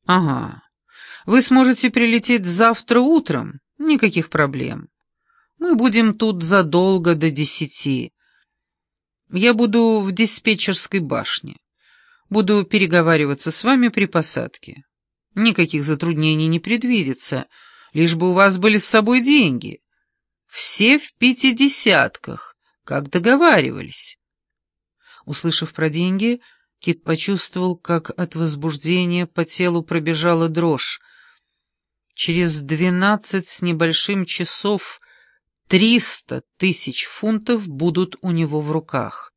Ага. Вы сможете прилететь завтра утром? Никаких проблем. Мы будем тут задолго до 10. Я буду в диспетчерской башне. Буду переговариваться с вами при посадке. Никаких затруднений не предвидится, лишь бы у вас были с собой деньги. Все в 50-ках, как договаривались. Услышав про деньги, Кит почувствовал, как от возбуждения по телу пробежала дрожь. Через 12 с небольшим часов 300 тысяч фунтов будут у него в руках.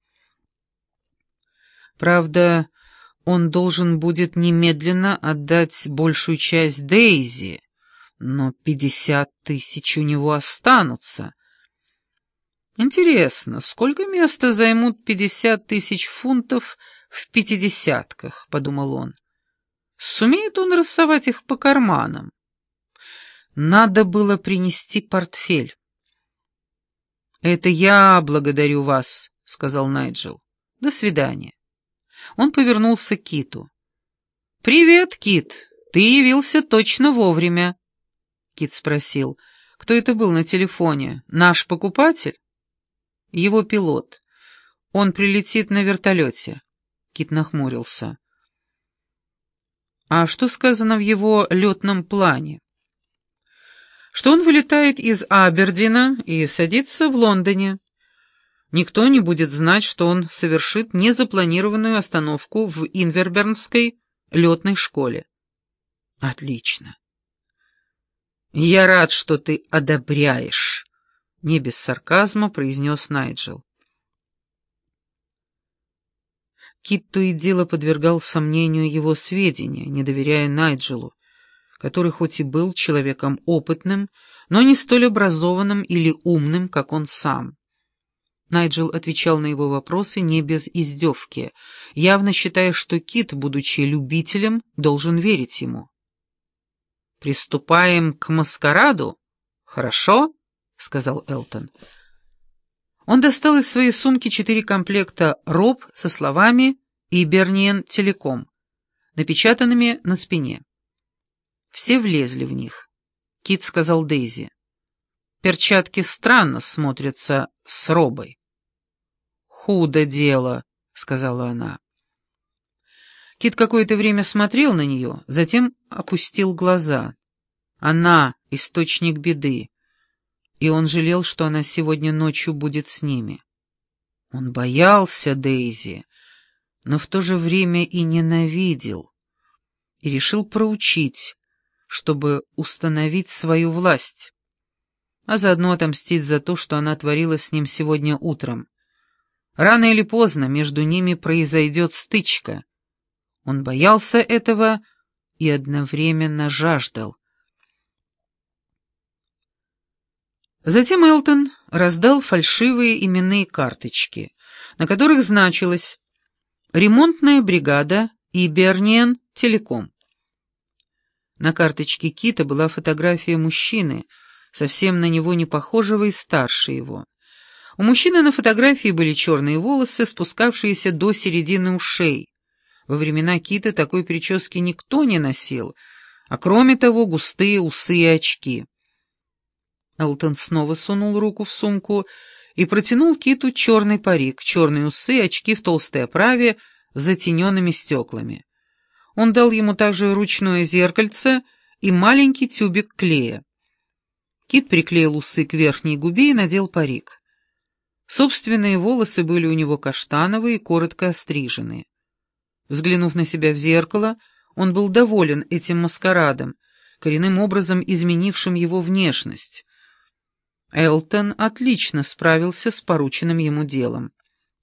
Правда, он должен будет немедленно отдать большую часть Дейзи, но 50 тысяч у него останутся. Интересно, сколько места займут 50 тысяч фунтов в 50-ках, подумал он. Сумеет он рассовать их по карманам? Надо было принести портфель. «Это я благодарю вас», — сказал Найджел. «До свидания». Он повернулся к Киту. «Привет, Кит, ты явился точно вовремя». Кит спросил, кто это был на телефоне, наш покупатель? Его пилот. Он прилетит на вертолете. Кит нахмурился. А что сказано в его летном плане? Что он вылетает из Абердина и садится в Лондоне. Никто не будет знать, что он совершит незапланированную остановку в Инвербернской летной школе. Отлично. Я рад, что ты одобряешь, не без сарказма произнес Найджел. Кит то и дело подвергал сомнению его сведения, не доверяя Найджелу, который хоть и был человеком опытным, но не столь образованным или умным, как он сам. Найджел отвечал на его вопросы не без издевки, явно считая, что Кит, будучи любителем, должен верить ему. «Приступаем к маскараду? Хорошо?» — сказал Элтон. Он достал из своей сумки 4 комплекта роб со словами «Иберниен Телеком», напечатанными на спине. Все влезли в них. Кит сказал Дейзи: «Перчатки странно смотрятся с робой». «Худо дело», — сказала она. Кит какое-то время смотрел на нее, затем опустил глаза. Она — источник беды, и он жалел, что она сегодня ночью будет с ними. Он боялся Дейзи, но в то же время и ненавидел, и решил проучить, чтобы установить свою власть, а заодно отомстить за то, что она творила с ним сегодня утром. Рано или поздно между ними произойдет стычка. Он боялся этого и одновременно жаждал. Затем Элтон раздал фальшивые именные карточки, на которых значилось «Ремонтная бригада Иберниен Телеком». На карточке Кита была фотография мужчины, совсем на него не похожего и старше его. У мужчины на фотографии были черные волосы, спускавшиеся до середины ушей. Во времена Кита такой прически никто не носил, а кроме того густые усы и очки. Элтон снова сунул руку в сумку и протянул Киту черный парик, черные усы, очки в толстой оправе с затененными стеклами. Он дал ему также ручное зеркальце и маленький тюбик клея. Кит приклеил усы к верхней губе и надел парик. Собственные волосы были у него каштановые и коротко остриженные. Взглянув на себя в зеркало, он был доволен этим маскарадом, коренным образом изменившим его внешность. Элтон отлично справился с порученным ему делом.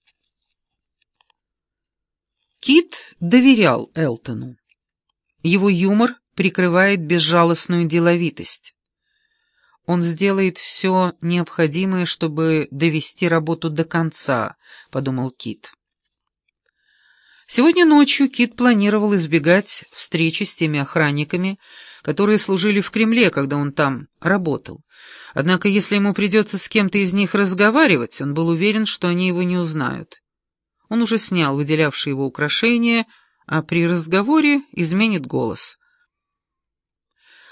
Кит доверял Элтону. Его юмор прикрывает безжалостную деловитость. Он сделает все необходимое, чтобы довести работу до конца, подумал Кит. Сегодня ночью Кит планировал избегать встречи с теми охранниками, которые служили в Кремле, когда он там работал. Однако, если ему придется с кем-то из них разговаривать, он был уверен, что они его не узнают. Он уже снял выделявшие его украшения, а при разговоре изменит голос.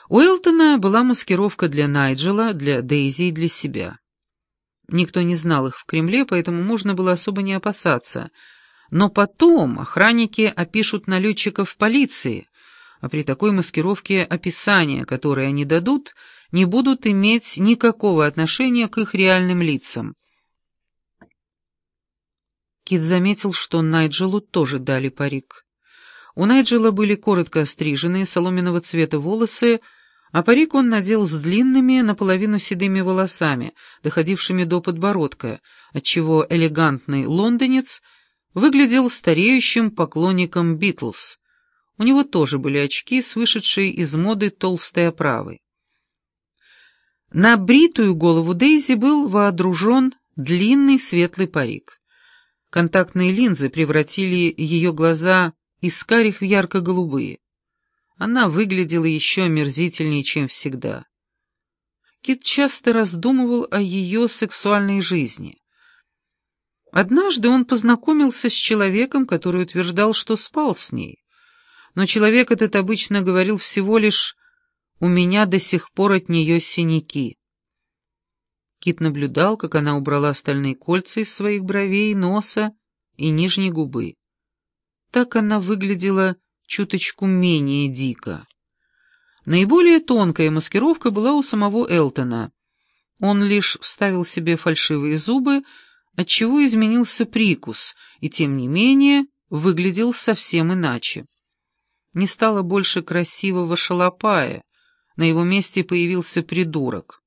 У Элтона была маскировка для Найджела, для Дейзи и для себя. Никто не знал их в Кремле, поэтому можно было особо не опасаться. Но потом охранники опишут налетчиков в полиции, а при такой маскировке описания, которые они дадут, не будут иметь никакого отношения к их реальным лицам. Кит заметил, что Найджелу тоже дали парик. У Найджела были коротко остриженные, соломенного цвета волосы, а парик он надел с длинными, наполовину седыми волосами, доходившими до подбородка, отчего элегантный лондонец выглядел стареющим поклонником Битлз. У него тоже были очки с вышедшей из моды толстой оправой. На бритую голову Дейзи был водружен длинный светлый парик. Контактные линзы превратили ее глаза из карих в ярко-голубые. Она выглядела еще омерзительнее, чем всегда. Кит часто раздумывал о ее сексуальной жизни. Однажды он познакомился с человеком, который утверждал, что спал с ней. Но человек этот обычно говорил всего лишь «у меня до сих пор от нее синяки». Кит наблюдал, как она убрала остальные кольца из своих бровей, носа и нижней губы. Так она выглядела чуточку менее дико. Наиболее тонкая маскировка была у самого Элтона. Он лишь вставил себе фальшивые зубы, отчего изменился прикус, и тем не менее выглядел совсем иначе. Не стало больше красивого шалопая, на его месте появился придурок.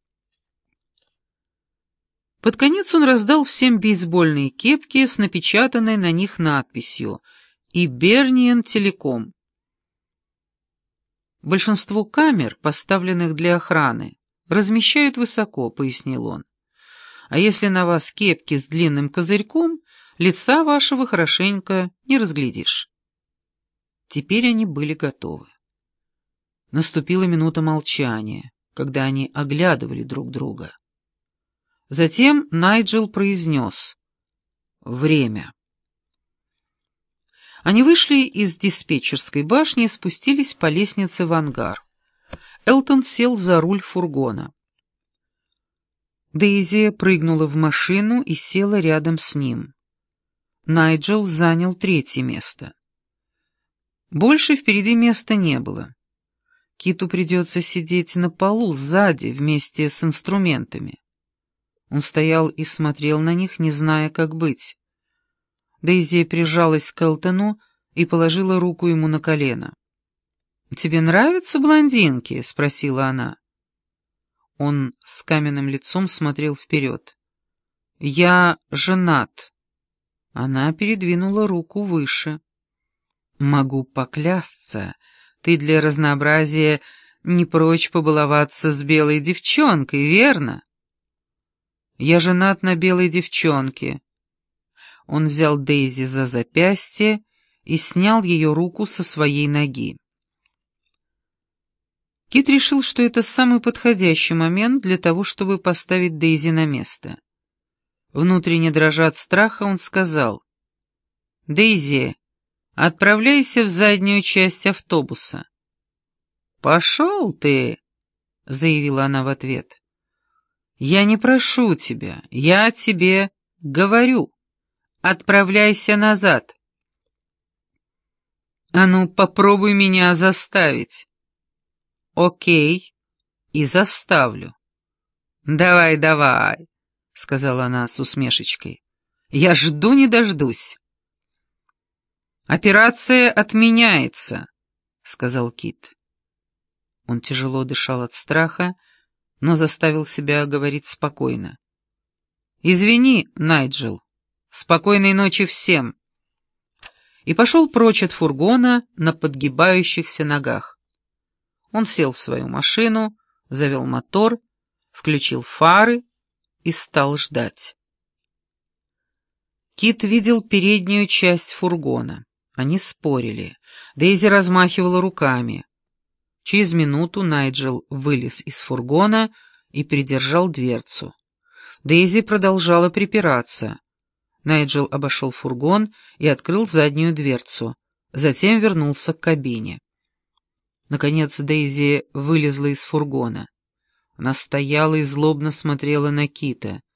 Под конец он раздал всем бейсбольные кепки с напечатанной на них надписью «Иберниан Телеком». «Большинство камер, поставленных для охраны, размещают высоко», — пояснил он. «А если на вас кепки с длинным козырьком, лица вашего хорошенько не разглядишь». Теперь они были готовы. Наступила минута молчания, когда они оглядывали друг друга. Затем Найджел произнес «Время». Они вышли из диспетчерской башни и спустились по лестнице в ангар. Элтон сел за руль фургона. Дейзи прыгнула в машину и села рядом с ним. Найджел занял третье место. Больше впереди места не было. Киту придется сидеть на полу сзади вместе с инструментами. Он стоял и смотрел на них, не зная, как быть. Дейзи прижалась к Элтону и положила руку ему на колено. «Тебе нравятся блондинки?» — спросила она. Он с каменным лицом смотрел вперед. «Я женат». Она передвинула руку выше. «Могу поклясться, ты для разнообразия не прочь побаловаться с белой девчонкой, верно?» «Я женат на белой девчонке». Он взял Дейзи за запястье и снял ее руку со своей ноги. Кит решил, что это самый подходящий момент для того, чтобы поставить Дейзи на место. Внутренне дрожа от страха, он сказал: «Дейзи, отправляйся в заднюю часть автобуса». «Пошел ты», — заявила она в ответ. «Я не прошу тебя, я тебе говорю. Отправляйся назад». «А ну, попробуй меня заставить». «Окей, и заставлю». «Давай, давай», — сказала она с усмешечкой. «Я жду не дождусь». «Операция отменяется», — сказал Кит. Он тяжело дышал от страха, но заставил себя говорить спокойно. «Извини, Найджел. Спокойной ночи всем». И пошел прочь от фургона на подгибающихся ногах. Он сел в свою машину, завел мотор, включил фары и стал ждать. Кит видел переднюю часть фургона. Они спорили. Дейзи размахивала руками. Через минуту Найджел вылез из фургона и придержал дверцу. Дейзи продолжала припираться. Найджел обошел фургон и открыл заднюю дверцу. Затем вернулся к кабине. Наконец Дейзи вылезла из фургона. Она стояла и злобно смотрела на Кита.